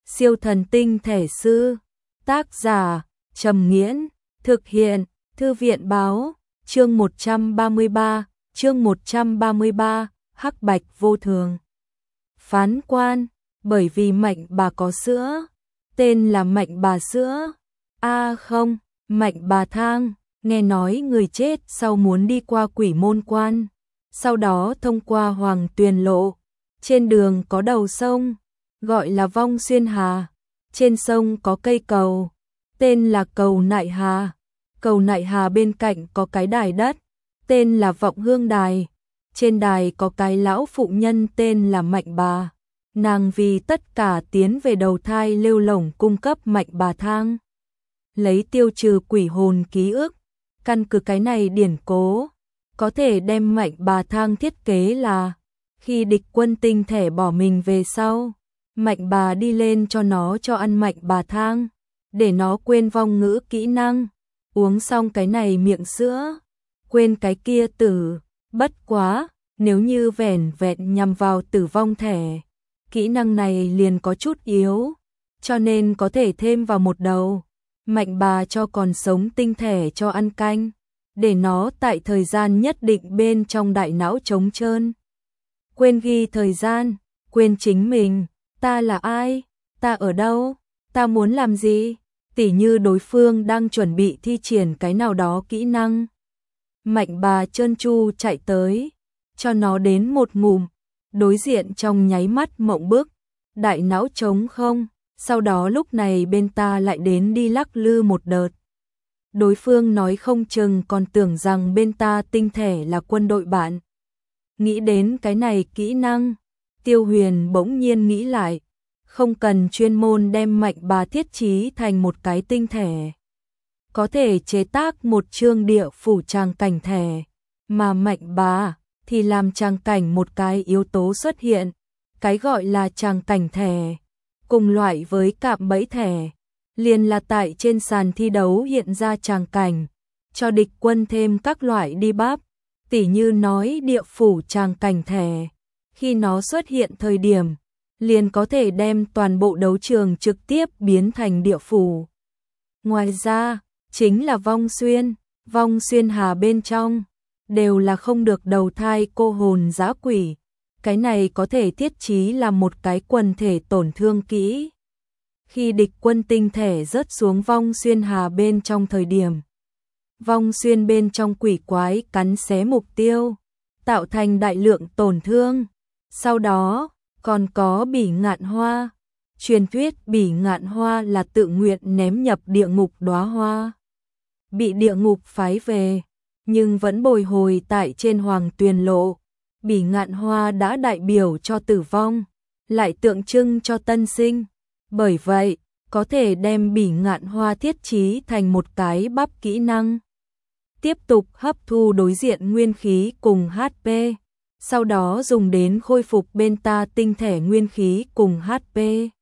Siêu thần tinh thể sư. Tác giả Trầm Nghiễn. Thực hiện Thư viện báo. Chương 133. Hắc bạch vô thường. Phán quan. Bởi vì Mạnh bà có sữa, tên là Mạnh bà sữa. Không, Mạnh bà thang. Nghe nói người chết sau muốn đi qua Quỷ Môn Quan, sau đó thông qua Hoàng Tuyền Lộ. Trên đường có đầu sông, gọi là Vong Xuyên Hà. Trên sông có cây cầu, tên là cầu Nại Hà. Cầu Nại Hà bên cạnh có cái đài đất, tên là Vọng Hương Đài. Trên đài có cái lão phụ nhân tên là Mạnh bà. Nàng vì tất cả tiến về đầu thai lêu lổng cung cấp Mạnh bà thang, lấy tiêu trừ quỷ hồn ký ức. Căn cứ cái này điển cố, có thể đem Mạnh bà thang thiết kế là khi địch quân tinh thể bỏ mình về sau, Mạnh bà đi lên cho nó cho ăn Mạnh bà thang, để nó quên vong ngữ kỹ năng. Uống xong cái này miệng sữa, quên cái kia tử. Bất quá, nếu như vẻn vẹn nhằm vào tử vong thể, kỹ năng này liền có chút yếu, cho nên có thể thêm vào một đầu. Mạnh bà cho còn sống tinh thể cho ăn canh, để nó tại thời gian nhất định bên trong đại não trống trơn. Quên ghi thời gian, quên chính mình, ta là ai, ta ở đâu, ta muốn làm gì, tỉ như đối phương đang chuẩn bị thi triển cái nào đó kỹ năng. Mạnh bà trơn tru chạy tới, cho nó đến một ngụm, đối diện trong nháy mắt mộng bức, đại não trống không. Sau đó lúc này bên ta lại đến đi lắc lư một đợt. Đối phương nói không chừng còn tưởng rằng bên ta tinh thể là quân đội bạn. Nghĩ đến cái này kỹ năng, Tiêu Huyền bỗng nhiên nghĩ lại, không cần chuyên môn đem Mạnh bà thiết trí thành một cái tinh thể, có thể chế tác một chương địa phủ tràng cảnh thể, mà Mạnh bà thì làm tràng cảnh một cái yếu tố xuất hiện, cái gọi là tràng cảnh thể. Cùng loại với cạm bẫy thẻ, liền là tại trên sàn thi đấu hiện ra tràng cảnh, cho địch quân thêm các loại debuff, tỉ như nói địa phủ tràng cảnh thẻ. Khi nó xuất hiện thời điểm, liền có thể đem toàn bộ đấu trường trực tiếp biến thành địa phủ. Ngoài ra, chính là Vong Xuyên Hà bên trong, đều là không được đầu thai cô hồn dã quỷ. Cái này có thể thiết trí là một cái quần thể tổn thương kỹ. Khi địch quân tinh thể rớt xuống Vong Xuyên Hà bên trong thời điểm, Vong Xuyên bên trong quỷ quái cắn xé mục tiêu, tạo thành đại lượng tổn thương. Sau đó, còn có Bỉ Ngạn Hoa. Truyền thuyết Bỉ Ngạn Hoa là tự nguyện ném nhập địa ngục đóa hoa, bị địa ngục phái về, nhưng vẫn bồi hồi tại trên Hoàng Tuyền Lộ. Bỉ Ngạn Hoa đã đại biểu cho tử vong, lại tượng trưng cho tân sinh. Bởi vậy, có thể đem Bỉ Ngạn Hoa thiết trí thành một cái bắp kỹ năng, tiếp tục hấp thu đối diện nguyên khí cùng HP, sau đó dùng đến khôi phục bên ta tinh thể nguyên khí cùng HP.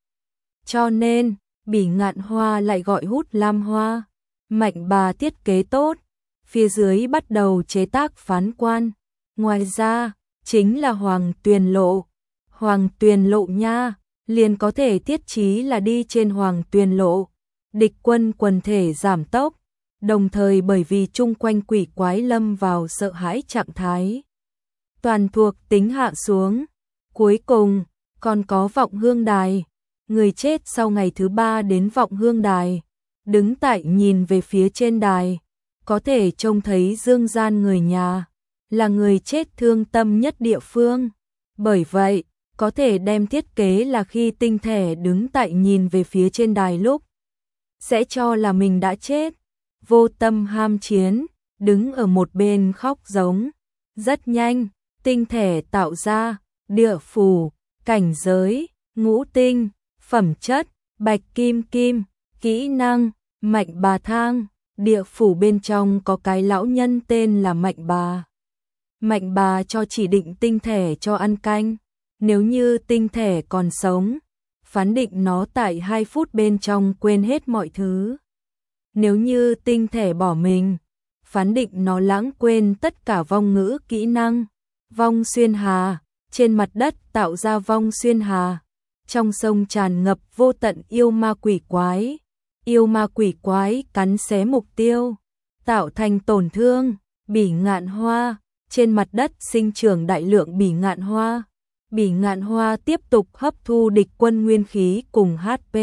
Cho nên, Bỉ Ngạn Hoa lại gọi Hút Lam Hoa. Mạnh bà thiết kế tốt, phía dưới bắt đầu chế tác phán quan. Ngoài ra, chính là Hoàng Tuyền Lộ. Hoàng Tuyền Lộ nha, liền có thể thiết trí là đi trên Hoàng Tuyền Lộ, địch quân quần thể giảm tốc, đồng thời bởi vì chung quanh quỷ quái lâm vào sợ hãi trạng thái, toàn thuộc tính hạ xuống. Cuối cùng, còn có Vọng Hương Đài. Người chết sau ngày thứ 3 đến Vọng Hương Đài, đứng tại nhìn về phía trên đài, có thể trông thấy dương gian người nhà, là người chết thương tâm nhất địa phương. Bởi vậy, có thể đem thiết kế là khi tinh thể đứng tại nhìn về phía trên đài lúc, sẽ cho là mình đã chết, vô tâm ham chiến, đứng ở một bên khóc giống. Rất nhanh, tinh thể tạo ra, địa phủ, cảnh giới, ngũ tinh, phẩm chất, bạch kim kim, kỹ năng, Mạnh bà thang. Địa phủ bên trong có cái lão nhân tên là Mạnh bà. Mạnh bà cho chỉ định tinh thể cho ăn canh. Nếu như tinh thể còn sống, phán định nó tại 2 phút bên trong quên hết mọi thứ. Nếu như tinh thể bỏ mình, phán định nó lãng quên tất cả vong ngữ kỹ năng. Vong Xuyên Hà, trên mặt đất tạo ra Vong Xuyên Hà. trong sông tràn ngập vô tận yêu ma quỷ quái. Yêu ma quỷ quái cắn xé mục tiêu, tạo thành tổn thương. Bỉ ngạn hoa, trên mặt đất sinh trưởng đại lượng bỉ ngạn hoa. Bỉ ngạn hoa tiếp tục hấp thu địch quân nguyên khí cùng HP,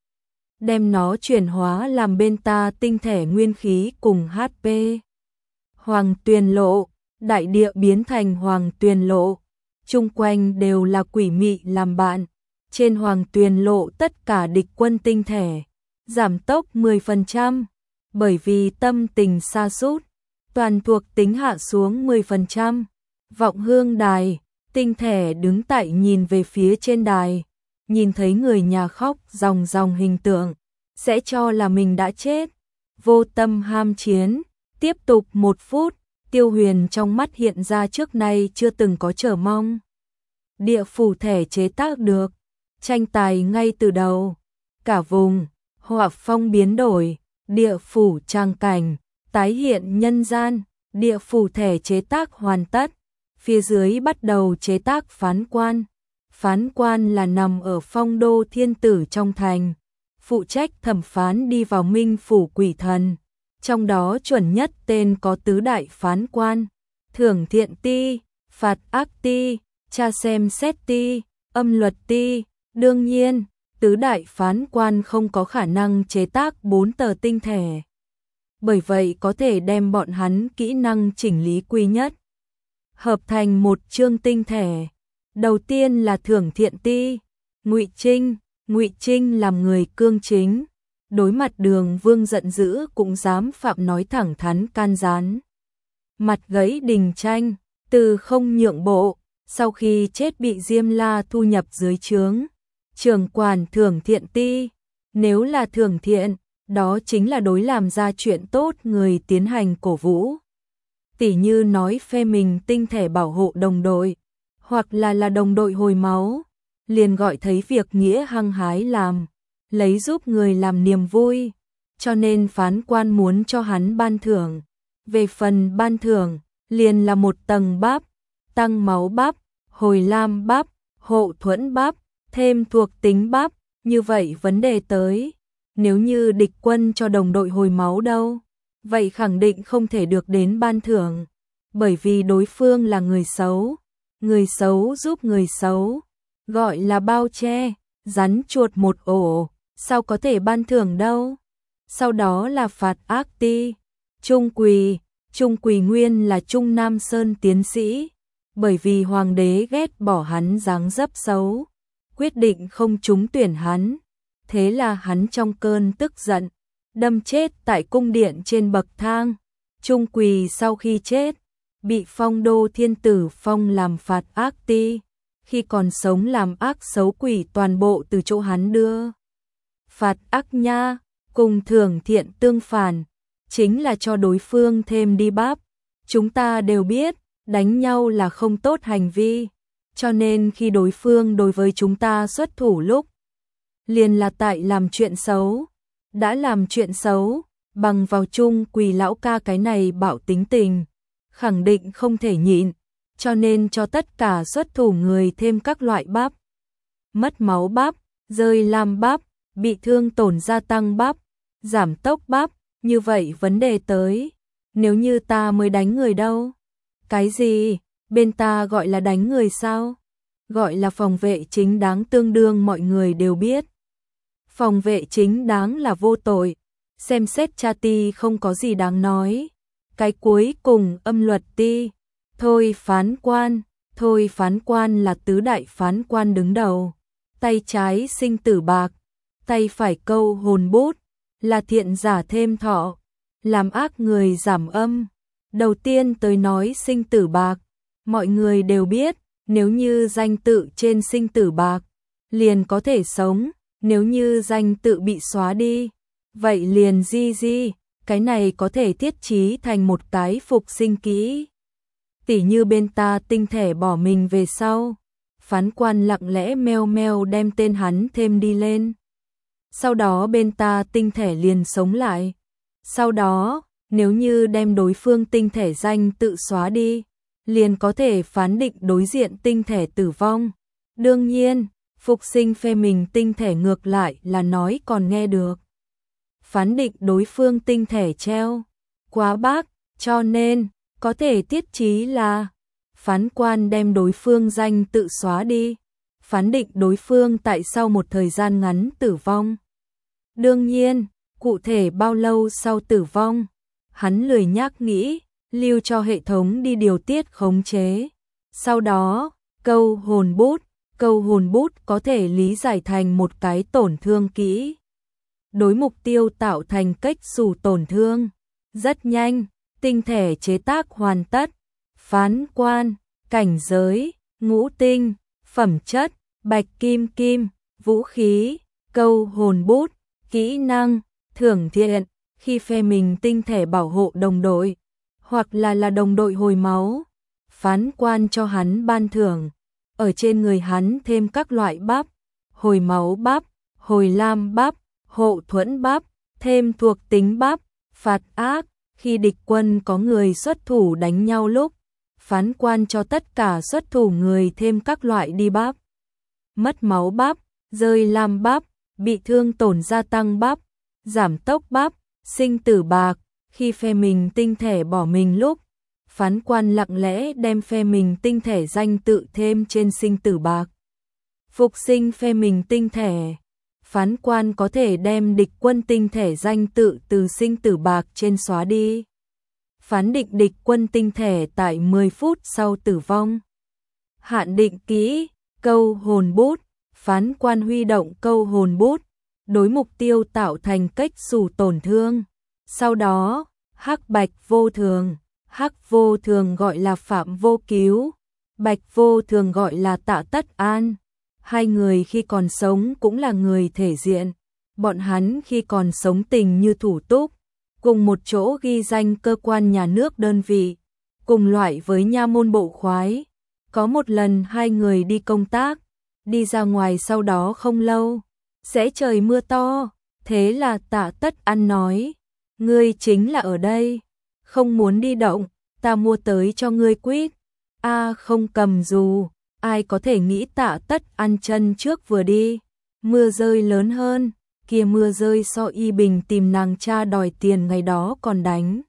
đem nó chuyển hóa làm bên ta tinh thể nguyên khí cùng HP. Hoàng Tuyền Lộ, đại địa biến thành Hoàng Tuyền Lộ, chung quanh đều là quỷ mị làm bạn. Trên Hoàng Tuyền Lộ tất cả địch quân tinh thể giảm tốc 10%, bởi vì tâm tình sa sút, toàn thuộc tính hạ xuống 10%. Vọng Hương Đài, tinh thể đứng tại nhìn về phía trên đài, nhìn thấy người nhà khóc ròng ròng hình tượng, sẽ cho là mình đã chết. Vô tâm ham chiến, tiếp tục 1 phút, Tiêu Huyền trong mắt hiện ra trước nay chưa từng có chờ mong. Địa phủ thể chế tác được, tranh tài ngay từ đầu, cả vùng, họa phong biến đổi, địa phủ trang cảnh, tái hiện nhân gian, địa phủ thể chế tác hoàn tất. Phía dưới bắt đầu chế tác phán quan. Phán quan là nằm ở phong đô thiên tử trong thành, phụ trách thẩm phán đi vào minh phủ quỷ thần. Trong đó chuẩn nhất tên có tứ đại phán quan: thưởng thiện ti, phạt ác ti, tra xem xét ti, âm luật ti. Đương nhiên, tứ đại phán quan không có khả năng chế tác 4 tờ tinh thể, bởi vậy có thể đem bọn hắn kỹ năng chỉnh lý quy nhất, hợp thành một chương tinh thể. Đầu tiên là thưởng thiện ti, Ngụy Trinh làm người cương chính, đối mặt Đường Vương giận dữ cũng dám phạm nói thẳng thắn can gián. Mặt gãy Đình Tranh, từ không nhượng bộ, sau khi chết bị Diêm La thu nhập dưới trướng. Trưởng quản thưởng thiện ti, nếu là thưởng thiện, đó chính là đối làm ra chuyện tốt người tiến hành cổ vũ. Tỉ như nói phe mình tinh thể bảo hộ đồng đội, hoặc là đồng đội hồi máu, liền gọi thấy việc nghĩa hăng hái làm, lấy giúp người làm niềm vui, cho nên phán quan muốn cho hắn ban thưởng. Về phần ban thưởng, liền là 1 tầng bắp, tăng máu bắp, hồi lam bắp, hộ thuẫn bắp, thêm thuộc tính bắp. Như vậy vấn đề tới, nếu như địch quân cho đồng đội hồi máu đâu, vậy khẳng định không thể được đến ban thưởng, bởi vì đối phương là người xấu giúp người xấu, gọi là bao che, rắn chuột một ổ, sao có thể ban thưởng đâu. Sau đó là phạt ác ti, Trung Quỳ nguyên là Trung Nam Sơn tiến sĩ, bởi vì hoàng đế ghét bỏ hắn dáng dấp xấu, quyết định không trúng tuyển hắn, thế là hắn trong cơn tức giận, đâm chết tại cung điện trên bậc thang. Trung Quỳ sau khi chết, bị phong đô thiên tử phong làm phạt ác ti, khi còn sống làm ác xấu quỷ toàn bộ từ chỗ hắn đưa. Phạt ác nha, cùng thưởng thiện tương phản, chính là cho đối phương thêm đi bắp. Chúng ta đều biết, đánh nhau là không tốt hành vi, cho nên khi đối phương đối với chúng ta xuất thủ lúc, liền là tại làm chuyện xấu. Đã làm chuyện xấu, bằng vào Trung Quỳ lão ca cái này bạo tính tình, khẳng định không thể nhịn, cho nên cho tất cả xuất thủ người thêm các loại bắp. Mất máu bắp, rơi lam bắp, bị thương tổn gia tăng bắp, giảm tốc bắp. Như vậy vấn đề tới, nếu như ta mới đánh người đâu? Cái gì? Bên ta gọi là đánh người sao? Gọi là phòng vệ chính đáng, tương đương mọi người đều biết. Phòng vệ chính đáng là vô tội, xem xét cha ti không có gì đáng nói. Cái cuối cùng âm luật ti, thôi phán quan là tứ đại phán quan đứng đầu. Tay trái sinh tử bạc, tay phải câu hồn bút, là thiện giả thêm thọ, làm ác người giảm âm. Đầu tiên tới nói sinh tử bạc, mọi người đều biết, nếu như danh tự trên sinh tử bạc, liền có thể sống, nếu như danh tự bị xóa đi, vậy liền di, cái này có thể thiết trí thành một cái phục sinh kỹ. Tỉ như bên ta tinh thể bỏ mình về sau, phán quan lặng lẽ meo meo đem tên hắn thêm đi lên. Sau đó bên ta tinh thể liền sống lại. Sau đó, nếu như đem đối phương tinh thể danh tự xóa đi, liền có thể phán định đối diện tinh thể tử vong. Đương nhiên, Phục sinh phe mình tinh thể ngược lại là nói còn nghe được. Phán định đối phương tinh thể treo quá bác, cho nên có thể tiết chí là phán quan đem đối phương danh tự xóa đi, phán định đối phương tại sau một thời gian ngắn tử vong. Đương nhiên, cụ thể bao lâu sau tử vong, hắn lười nhác nghĩ, lưu cho hệ thống đi điều tiết khống chế. Sau đó, câu hồn bút có thể lý giải thành một cái tổn thương kỹ. Đối mục tiêu tạo thành cách xù tổn thương. Rất nhanh, tinh thể chế tác hoàn tất. Phán quan, cảnh giới, ngũ tinh, phẩm chất, bạch kim kim, vũ khí, câu hồn bút, kỹ năng, thưởng thiện, khi phe mình tinh thể bảo hộ đồng đội, hoặc là đồng đội hồi máu. Phán quan cho hắn ban thưởng, ở trên người hắn thêm các loại bắp, hồi máu bắp, hồi lam bắp, hộ thuẫn bắp, thêm thuộc tính bắp, phạt ác, khi địch quân có người xuất thủ đánh nhau lúc, phán quan cho tất cả xuất thủ người thêm các loại đi bắp. Mất máu bắp, rơi lam bắp, bị thương tổn gia tăng bắp, giảm tốc bắp, sinh tử bạc, khi phe mình tinh thể bỏ mình lúc, phán quan lặng lẽ đem phe mình tinh thể danh tự thêm trên sinh tử bạc. Phục sinh phe mình tinh thể, phán quan có thể đem địch quân tinh thể danh tự từ sinh tử bạc trên xóa đi. Phán định địch quân tinh thể tại 10 phút sau tử vong. Hạn định kỹ, câu hồn bút, phán quan huy động câu hồn bút, đối mục tiêu tạo thành cách xù tổn thương. Sau đó, hắc bạch vô thường, hắc vô thường gọi là Phạm Vô Cứu, bạch vô thường gọi là Tạ Tất An. Hai người khi còn sống cũng là người thể diện, bọn hắn khi còn sống tình như thủ túc, cùng một chỗ ghi danh cơ quan nhà nước đơn vị, cùng loại với nha môn bộ khoái. Có một lần hai người đi công tác, đi ra ngoài sau đó không lâu, sẽ trời mưa to, thế là Tạ Tất An nói, ngươi chính là ở đây, không muốn đi động, ta mua tới cho ngươi quýt. Không cầm dù, ai có thể nghĩ Tạ Tất An chân trước vừa đi, mưa rơi lớn hơn, kia mưa rơi so Y Bình tìm nàng cha đòi tiền ngày đó còn đánh.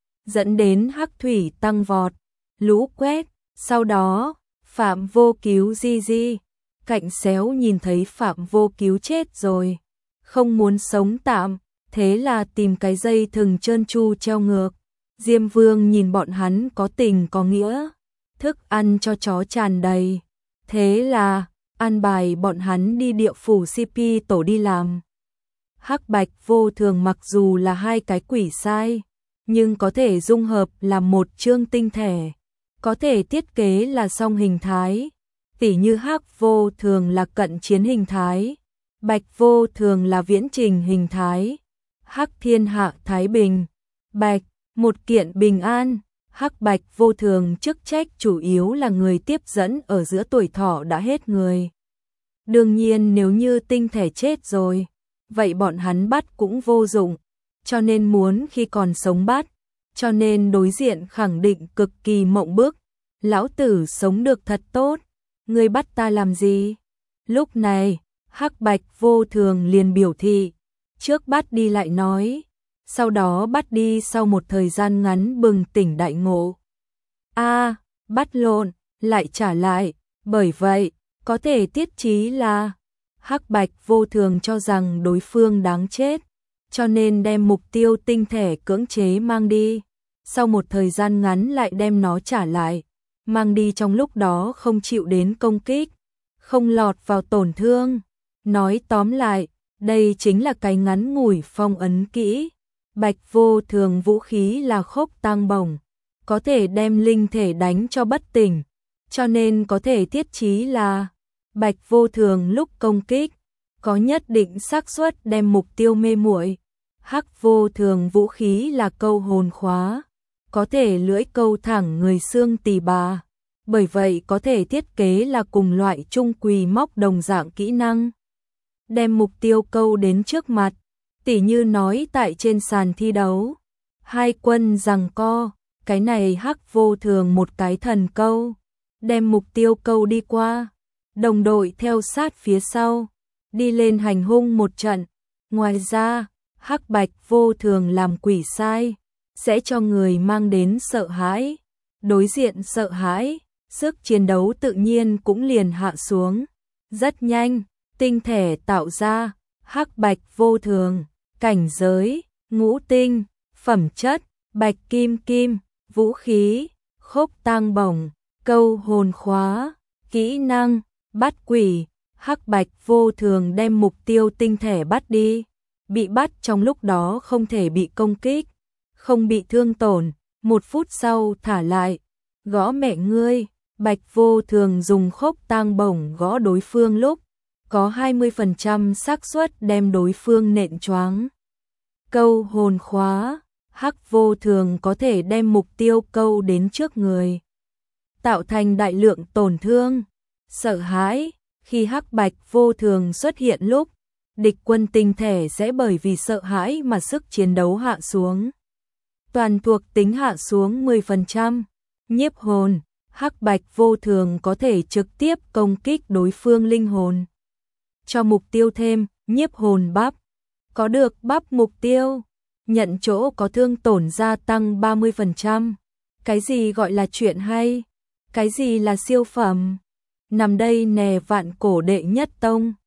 Dẫn đến hắc thủy tăng vọt, lũ quét, sau đó, Phạm Vô Cứu di, cạnh xéo nhìn thấy Phạm Vô Cứu chết rồi, không muốn sống tạm, thế là tìm cái dây thừng trơn tru treo ngược. Diêm Vương nhìn bọn hắn có tình có nghĩa, thức ăn cho chó tràn đầy, thế là an bài bọn hắn đi địa phủ CP tổ đi làm. Hắc bạch vô thường mặc dù là hai cái quỷ sai, nhưng có thể dung hợp làm một chương tinh thể, có thể thiết kế là song hình thái, tỉ như hắc vô thường là cận chiến hình thái, bạch vô thường là viễn trình hình thái. Hắc thiên hạ thái bình, bạch một kiện bình an. Hắc bạch vô thường chức trách chủ yếu là người tiếp dẫn ở giữa tuổi thọ đã hết người. Đương nhiên nếu như tinh thể chết rồi, vậy bọn hắn bắt cũng vô dụng, cho nên muốn khi còn sống bắt, cho nên đối diện khẳng định cực kỳ mộng bức. Lão tử sống được thật tốt, ngươi bắt ta làm gì? Lúc này, hắc bạch vô thường liền biểu thị, trước bắt đi lại nói, sau đó bắt đi sau một thời gian ngắn bừng tỉnh đại ngộ. Bắt lộn, lại trả lại, bởi vậy, có thể tiết chí là hắc bạch vô thường cho rằng đối phương đáng chết, cho nên đem mục tiêu tinh thể cưỡng chế mang đi, sau một thời gian ngắn lại đem nó trả lại, mang đi trong lúc đó không chịu đến công kích, không lọt vào tổn thương. Nói tóm lại, đây chính là cái ngắn ngủi phong ấn kỹ. Bạch vô thường vũ khí là khốc tang bổng, có thể đem linh thể đánh cho bất tỉnh, cho nên có thể thiết chí là bạch vô thường lúc công kích, có nhất định xác suất đem mục tiêu mê muội. Hắc vô thường vũ khí là câu hồn khóa, có thể lưỡi câu thẳng người xương tỳ bà, bởi vậy có thể thiết kế là cùng loại trung quỳ móc đồng dạng kỹ năng. Đem mục tiêu câu đến trước mặt, tỉ như nói tại trên sàn thi đấu, hai quân giằng co, cái này hắc vô thường một cái thần câu, đem mục tiêu câu đi qua, đồng đội theo sát phía sau, đi lên hành hung một trận. Ngoài ra, hắc bạch vô thường làm quỷ sai, sẽ cho người mang đến sợ hãi. Đối diện sợ hãi, sức chiến đấu tự nhiên cũng liền hạ xuống. Rất nhanh, tinh thể tạo ra, hắc bạch vô thường, cảnh giới, ngũ tinh, phẩm chất, bạch kim kim, vũ khí, khốc tang bổng, câu hồn khóa, kỹ năng, bắt quỷ, hắc bạch vô thường đem mục tiêu tinh thể bắt đi. Bị bắt trong lúc đó không thể bị công kích, không bị thương tổn, 1 phút sau thả lại. Gõ mẹ ngươi, bạch vô thường dùng khốc tang bổng gõ đối phương lúc, có 20% xác suất đem đối phương nện choáng. Câu hồn khóa, hắc vô thường có thể đem mục tiêu câu đến trước người, tạo thành đại lượng tổn thương. Sợ hãi, khi hắc bạch vô thường xuất hiện lúc, địch quân tinh thể sẽ bởi vì sợ hãi mà sức chiến đấu hạ xuống. Toàn thuộc tính hạ xuống 10%. Nhiếp hồn, hắc bạch vô thường có thể trực tiếp công kích đối phương linh hồn. Cho mục tiêu thêm, nhiếp hồn bắp. Có được bắp mục tiêu, nhận chỗ có thương tổn gia tăng 30%. Cái gì gọi là chuyện hay? Cái gì là siêu phẩm? Nằm đây nè vạn cổ đệ nhất tông.